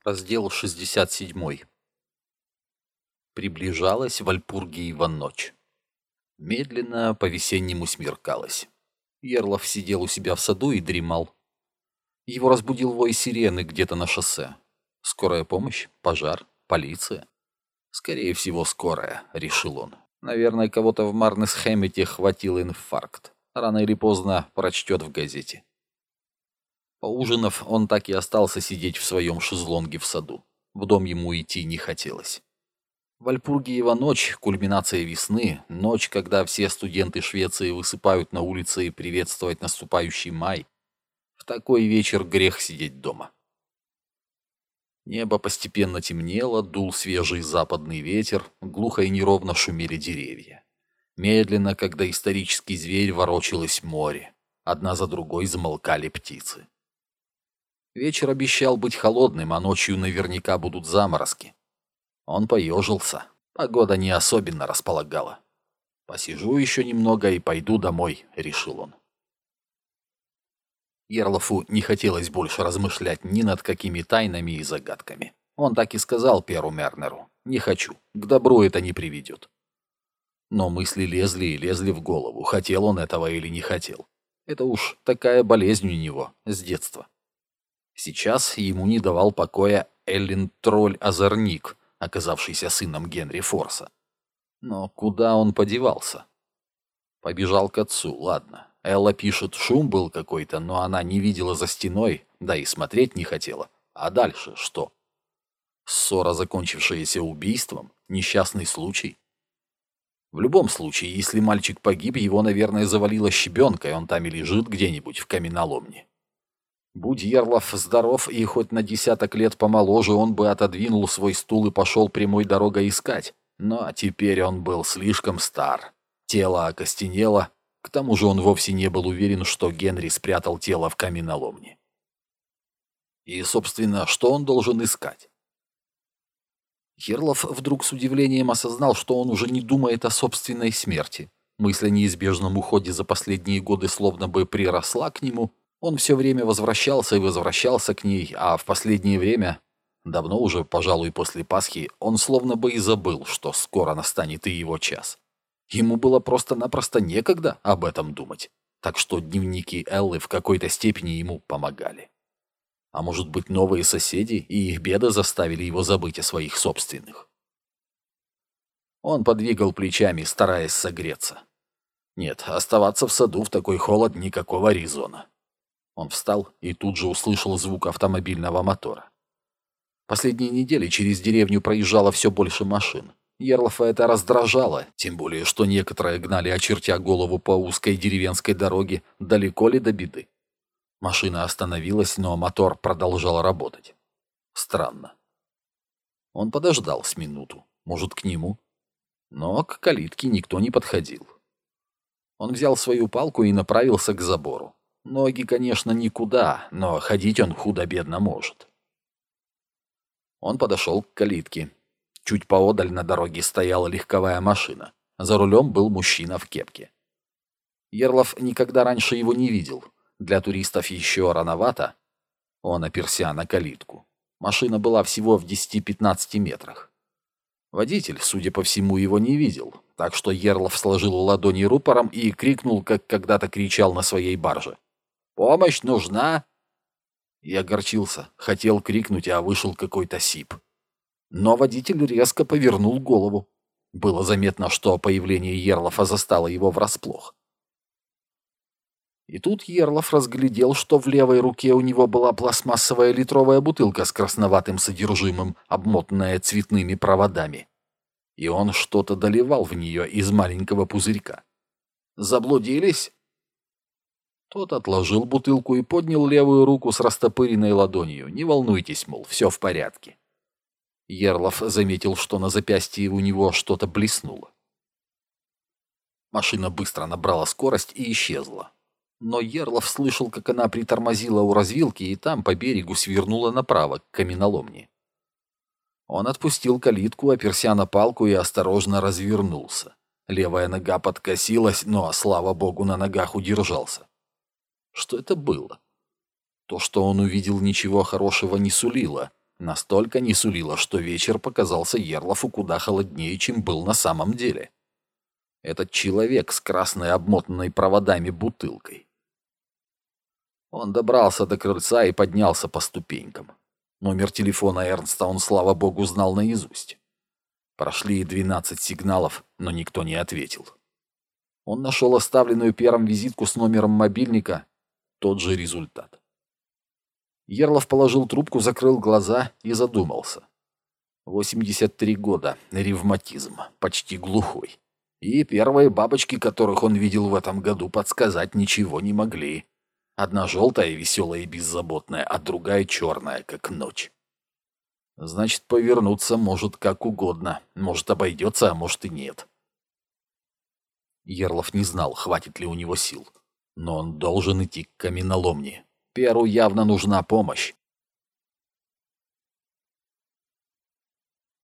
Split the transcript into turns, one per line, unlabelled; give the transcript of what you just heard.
Раздел 67. Приближалась Вальпургиева ночь. Медленно по-весеннему смеркалось. Ерлов сидел у себя в саду и дремал. Его разбудил вой сирены где-то на шоссе. Скорая помощь? Пожар? Полиция? Скорее всего, скорая, решил он. Наверное, кого-то в Марнесхэммете хватил инфаркт. Рано или поздно прочтет в газете. Поужинав, он так и остался сидеть в своем шезлонге в саду. В дом ему идти не хотелось. Вальпургиева ночь, кульминация весны, ночь, когда все студенты Швеции высыпают на улице приветствовать наступающий май. В такой вечер грех сидеть дома. Небо постепенно темнело, дул свежий западный ветер, глухо и неровно шумели деревья. Медленно, как доисторический зверь, ворочалось море. Одна за другой замолкали птицы. Вечер обещал быть холодным, а ночью наверняка будут заморозки. Он поежился. Погода не особенно располагала. «Посижу еще немного и пойду домой», — решил он. Ерлофу не хотелось больше размышлять ни над какими тайнами и загадками. Он так и сказал Перу Мернеру: «Не хочу, к добру это не приведет». Но мысли лезли и лезли в голову, хотел он этого или не хотел. Это уж такая болезнь у него с детства. Сейчас ему не давал покоя Эллин Тролль-Озорник, оказавшийся сыном Генри Форса. Но куда он подевался? Побежал к отцу, ладно. Элла пишет, шум был какой-то, но она не видела за стеной, да и смотреть не хотела. А дальше что? Ссора, закончившаяся убийством? Несчастный случай? В любом случае, если мальчик погиб, его, наверное, завалило щебенкой, он там и лежит где-нибудь в каменоломне. Будь Ерлов здоров и хоть на 10 лет помоложе, он бы отодвинул свой стул и пошел прямой дорогой искать. Но теперь он был слишком стар. Тело окостенело. К тому же он вовсе не был уверен, что Генри спрятал тело в каменоломне. И, собственно, что он должен искать? Ерлов вдруг с удивлением осознал, что он уже не думает о собственной смерти. Мысль о неизбежном уходе за последние годы словно бы приросла к нему. Он все время возвращался и возвращался к ней, а в последнее время, давно уже, пожалуй, после Пасхи, он словно бы и забыл, что скоро настанет и его час. Ему было просто-напросто некогда об этом думать, так что дневники Эллы в какой-то степени ему помогали. А может быть, новые соседи и их беды заставили его забыть о своих собственных? Он подвигал плечами, стараясь согреться. Нет, оставаться в саду в такой холод никакого резона. Он встал и тут же услышал звук автомобильного мотора. Последние недели через деревню проезжало все больше машин. Ерлофа это раздражало, тем более, что некоторые гнали, очертя голову по узкой деревенской дороге, далеко ли до беды. Машина остановилась, но мотор продолжал работать. Странно. Он подождал с минуту, может, к нему. Но к калитке никто не подходил. Он взял свою палку и направился к забору. Ноги, конечно, никуда, но ходить он худо-бедно может. Он подошел к калитке. Чуть поодаль на дороге стояла легковая машина. За рулем был мужчина в кепке. Ерлов никогда раньше его не видел. Для туристов еще рановато. Он оперся на калитку. Машина была всего в 10-15 метрах. Водитель, судя по всему, его не видел, так что Ерлов сложил ладони рупором и крикнул, как когда-то кричал на своей барже: «Помощь нужна!» Я огорчился, хотел крикнуть, а вышел какой-то сип. Но водитель резко повернул голову. Было заметно, что появление Ерлофа застало его врасплох. И тут Ерлов разглядел, что в левой руке у него была пластмассовая литровая бутылка с красноватым содержимым, обмотанная цветными проводами. И он что-то доливал в нее из маленького пузырька. «Заблудились?» Тот отложил бутылку и поднял левую руку с растопыренной ладонью. «Не волнуйтесь, мол, все в порядке». Ерлов заметил, что на запястье у него что-то блеснуло. Машина быстро набрала скорость и исчезла. Но Ерлов слышал, как она притормозила у развилки и там по берегу свернула направо, к каменоломне. Он отпустил калитку, оперся на палку и осторожно развернулся. Левая нога подкосилась, но, слава богу, на ногах удержался. Что это было? То, что он увидел, ничего хорошего не сулило. Настолько не сулило, что вечер показался Ерлофу куда холоднее, чем был на самом деле. Этот человек с красной обмотанной проводами бутылкой. Он добрался до крыльца и поднялся по ступенькам. Номер телефона Эрнста он, слава богу, знал наизусть. Прошли 12 сигналов, но никто не ответил. Он нашел оставленную Пером визитку с номером мобильника. Тот же результат. Ерлов положил трубку, закрыл глаза и задумался. 83 года, ревматизм, почти глухой. И первые бабочки, которых он видел в этом году, подсказать ничего не могли. Одна желтая, веселая и беззаботная, а другая черная, как ночь. Значит, повернуться может как угодно. Может, обойдется, а может и нет. Ерлов не знал, хватит ли у него сил. Но он должен идти к каменоломне. Перу явно нужна помощь.